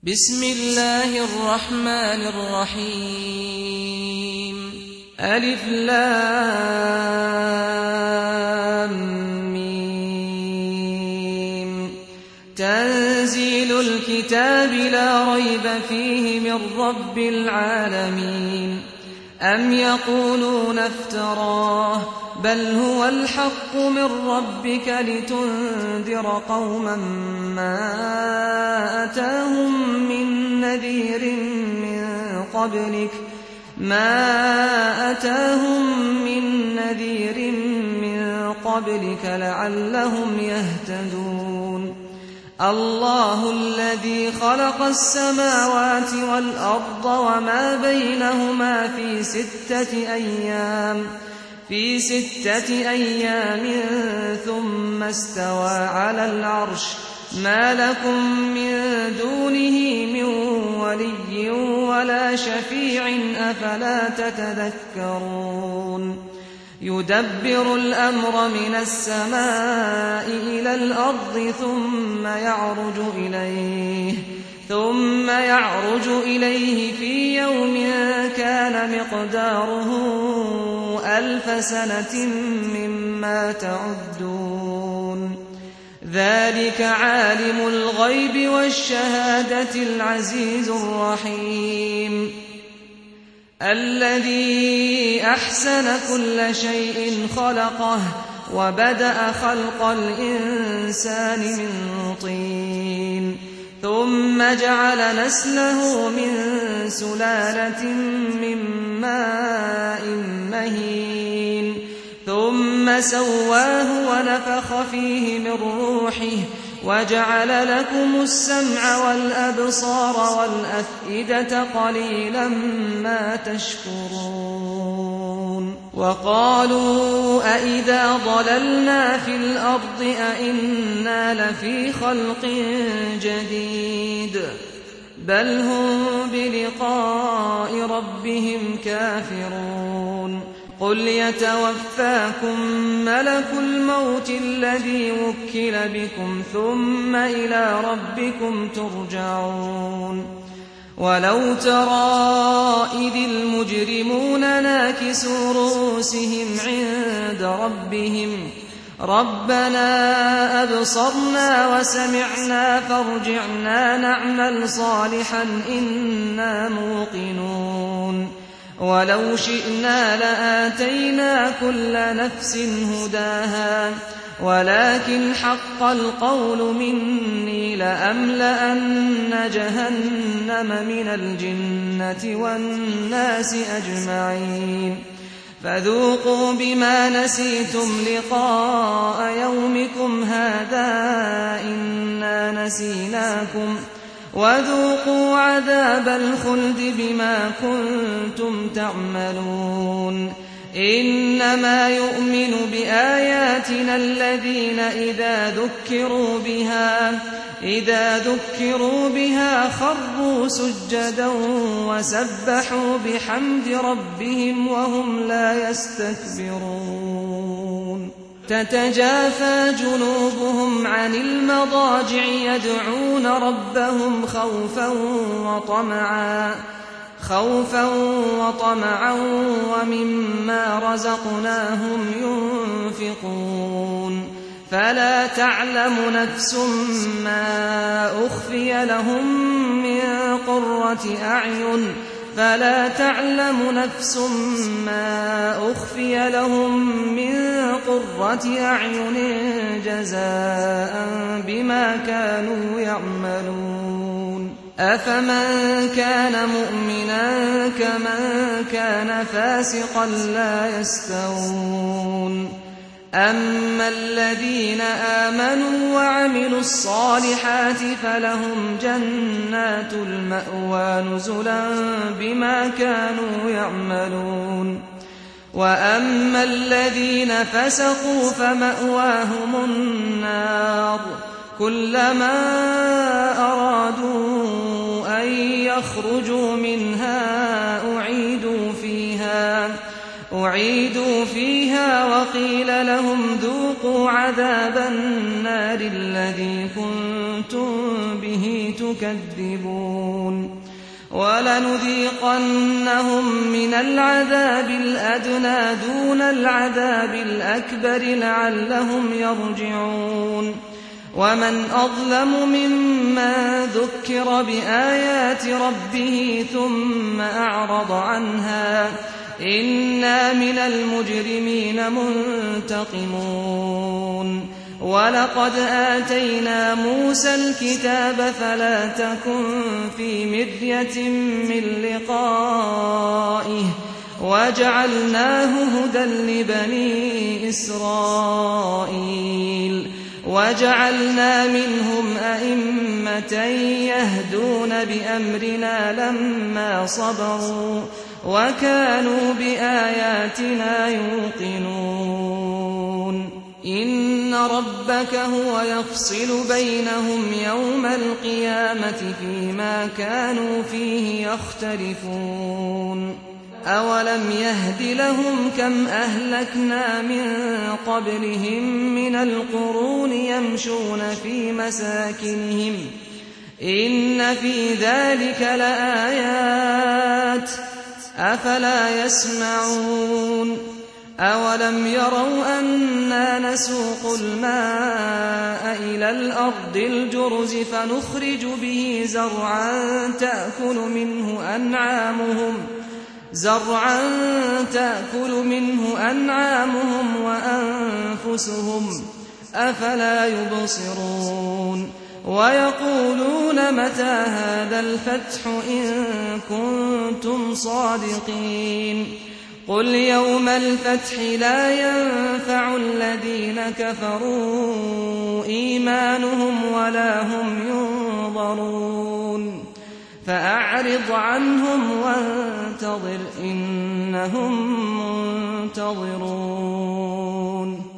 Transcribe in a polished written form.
بسم الله الرحمن الرحيم ألف لام ميم تنزيل الكتاب لا ريب فيه من رب العالمين أم يقولون افتراه بل هو الحق من ربك لتنذر قوما ما أتاهم من نذير من قبلك لعلهم يهتدون الله الذي خلق السماوات والأرض وما بينهما في 6 أيام ثم استوى على العرش ما لكم من دونه من ولي ولا شفيع أفلا تتذكرون يدبر الأمر من السماء إلى الأرض ثم يعرج إليه في يوم كان مقداره 1000 سنة مما تعدون ذلك عالم الغيب والشهادة العزيز الرحيم الذي أحسن كل شيء خلقه وبدأ خلق الإنسان من طين ثم جعل نسله من سلالة من ماء مهين ثم سواه ونفخ فيه من روحه وجعل لكم السمع والأبصار والأفئدة قليلا ما تشكرون وقالوا أئذا ضللنا في الأرض أئنا لفي خلق جديد بل هم بلقاء ربهم كافرون قل يتوفاكم ملك الموت الذي وكل بكم ثم إلى ربكم ترجعون ولو ترى إذ المجرمون ناكسوا رؤوسهم عند ربهم ربنا أبصرنا وسمعنا فارجعنا نعمل صالحا إنا موقنون ولو شئنا لآتينا كل نفس هداها ولكن حق القول مني لأملأن جهنم من الجنة والناس أجمعين فذوقوا بما نسيتم لقاء يومكم هذا إنا نسيناكم وذوقوا عذاب الخلد بما كنتم تعملون إنما يؤمن بآياتنا الذين إذا ذكروا بها خروا سجدا وسبحوا بحمد ربهم وهم لا يستكبرون تتجافى جنوبهم عن المضاجع يدعون ربهم خوفا وطمعا ومما رزقناهم ينفقون فلا تعلم نفس ما أخفي لهم من قرة أعين جزاء بما كانوا يعملون أفمن كان مؤمنا كمن كان فاسقا لا يستوون أما الذين آمنوا وعملوا الصالحات فلهم جنات المأوى نزلا بما كانوا يعملون وأما الذين فسقوا فمأواهم النار كلما أرادوا أن يخرجوا منها أعيدوا فيها وقيل لهم ذوقوا عذاب النار الذي كنتم به تكذبون ولنذيقنهم من العذاب الأدنى دون العذاب الأكبر لعلهم يرجعون ومن أظلم ممن ذكر بآيات ربه ثم أعرض عنها إنا من المجرمين منتقمون ولقد آتينا موسى الكتاب فلا تكن في مرية من لقائه وجعلناه هدى لبني إسرائيل وجعلنا منهم أئمة يهدون بأمرنا لما صبروا وكانوا بآياتنا يوقنون إن ربك هو يفصل بينهم يوم القيامة فيما كانوا فيه يختلفون أولم يهد لهم كم أهلكنا من قبلهم من القرون يمشون في مساكنهم إن في ذلك لآيات أفلا يسمعون أولم يروا أنا نسوق الماء إلى الأرض الجرز فنخرج به زرعا تأكل منه أنعامهم وأنفسهم أفلا يبصرون ويقولون متى هذا الفتح إن كنتم صادقين قل يوم الفتح لا ينفع الذين كفروا إيمانهم ولا هم ينظرون فأعرض عنهم وانتظر إنهم منتظرون